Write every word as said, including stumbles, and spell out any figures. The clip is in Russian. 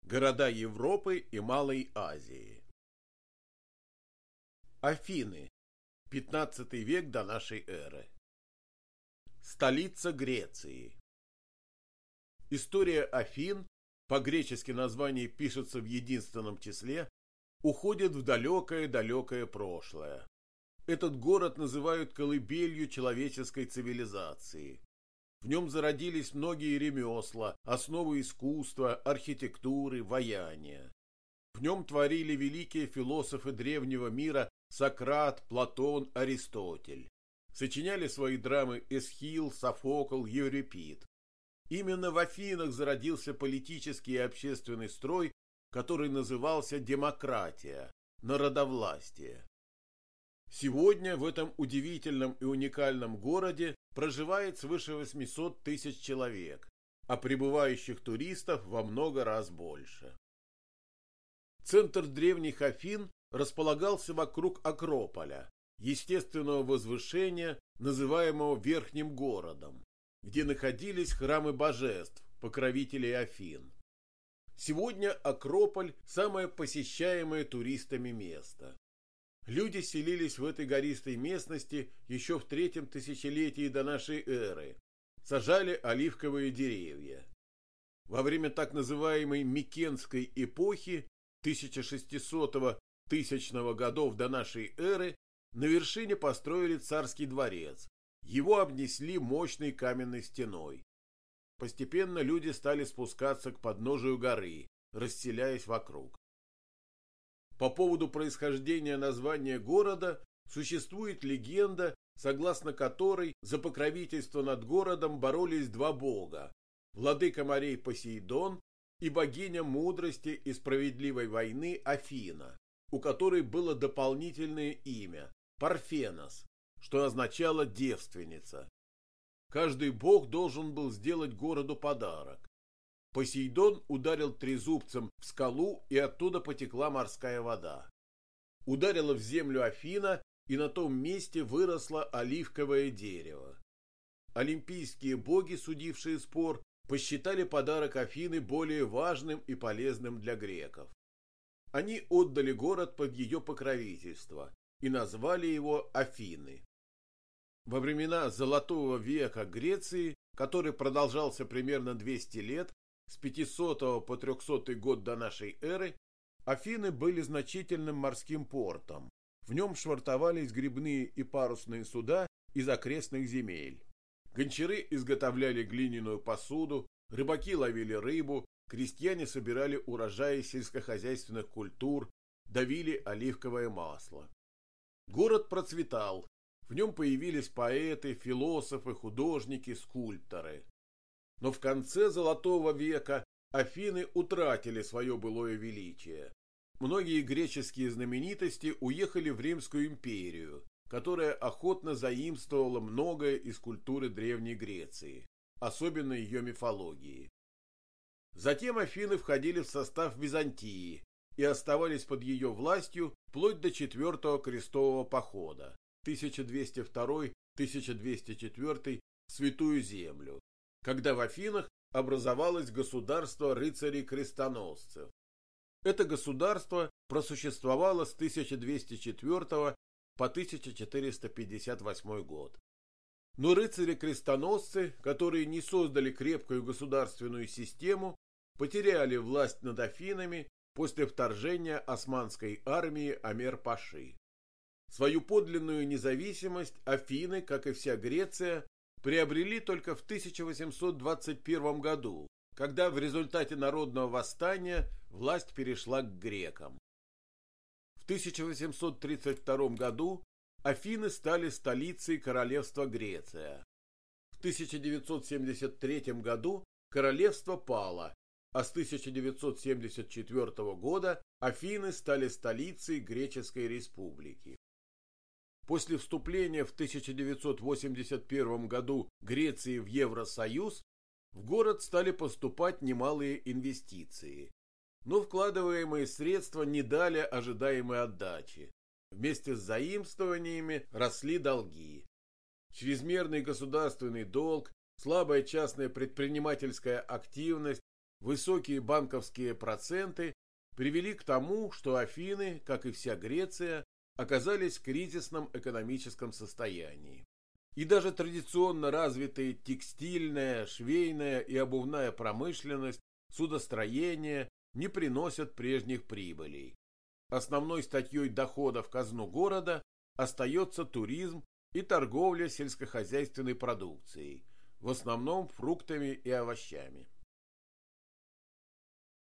Города Европы и Малой Азии. Афины. пятнадцатый век до нашей эры. Столица Греции. История Афин, по-гречески название пишется в единственном числе, уходит в далекое-далекое прошлое. Этот город называют колыбелью человеческой цивилизации. В нем зародились многие ремесла, основы искусства, архитектуры, ваяния. В нем творили великие философы древнего мира Сократ, Платон, Аристотель. Сочиняли свои драмы Эсхил, Софокл, Еврипид. Именно в Афинах зародился политический и общественный строй, который назывался демократия, народовластие. Сегодня в этом удивительном и уникальном городе проживает свыше восьмисот тысяч человек, а прибывающих туристов во много раз больше. Центр древних Афин располагался вокруг Акрополя, естественного возвышения, называемого Верхним городом, где находились храмы божеств, покровителей Афин. Сегодня Акрополь – самое посещаемое туристами место. Люди селились в этой гористой местности еще в третьем тысячелетии до нашей эры, сажали оливковые деревья. Во время так называемой Микенской эпохи тысяча шестисотого — тысячного годов до нашей эры на вершине построили царский дворец. Его обнесли мощной каменной стеной. Постепенно люди стали спускаться к подножию горы, расселяясь вокруг. По поводу происхождения названия города существует легенда, согласно которой за покровительство над городом боролись два бога – владыка морей Посейдон и богиня мудрости и справедливой войны Афина, у которой было дополнительное имя – Парфенос, что означало девственница. Каждый бог должен был сделать городу подарок. Посейдон ударил трезубцем в скалу, и оттуда потекла морская вода. Ударила в землю Афина, и на том месте выросло оливковое дерево. Олимпийские боги, судившие спор, посчитали подарок Афины более важным и полезным для греков. Они отдали город под ее покровительство и назвали его Афины. Во времена Золотого века Греции, который продолжался примерно двести лет, с пятисотого по трехсотый год до нашей эры, Афины были значительным морским портом. В нем швартовались гребные и парусные суда из окрестных земель. Гончары изготовляли глиняную посуду, рыбаки ловили рыбу, крестьяне собирали урожаи сельскохозяйственных культур, давили оливковое масло. Город процветал, в нем появились поэты, философы, художники, скульпторы. Но в конце Золотого века Афины утратили свое былое величие. Многие греческие знаменитости уехали в Римскую империю, которая охотно заимствовала многое из культуры Древней Греции, особенно ее мифологии. Затем Афины входили в состав Византии и оставались под ее властью вплоть до Четвертого крестового похода тысяча двести второй — тысяча двести четвёртый в Святую Землю, когда в Афинах образовалось государство рыцарей-крестоносцев. Это государство просуществовало с тысяча двести четвёртого по тысяча четыреста пятьдесят восьмой год. Но рыцари-крестоносцы, которые не создали крепкую государственную систему, потеряли власть над Афинами после вторжения османской армии Амер-Паши. Свою подлинную независимость Афины, как и вся Греция, приобрели только в тысяча восемьсот двадцать первом году, когда в результате народного восстания власть перешла к грекам. В тысяча восемьсот тридцать втором году Афины стали столицей королевства Греция. В тысяча девятьсот семьдесят третьем году королевство пало, а с тысяча девятьсот семьдесят четвёртого года Афины стали столицей Греческой республики. После вступления в тысяча девятьсот восемьдесят первом году Греции в Евросоюз в город стали поступать немалые инвестиции, но вкладываемые средства не дали ожидаемой отдачи. Вместе с заимствованиями росли долги. Чрезмерный государственный долг, слабая частная предпринимательская активность, Высокие банковские проценты привели к тому, что Афины, как и вся Греция, оказались в кризисном экономическом состоянии. И даже традиционно развитые текстильная, швейная и обувная промышленность, судостроение не приносят прежних прибылей. Основной статьей дохода в казну города остается туризм и торговля сельскохозяйственной продукцией, в основном фруктами и овощами.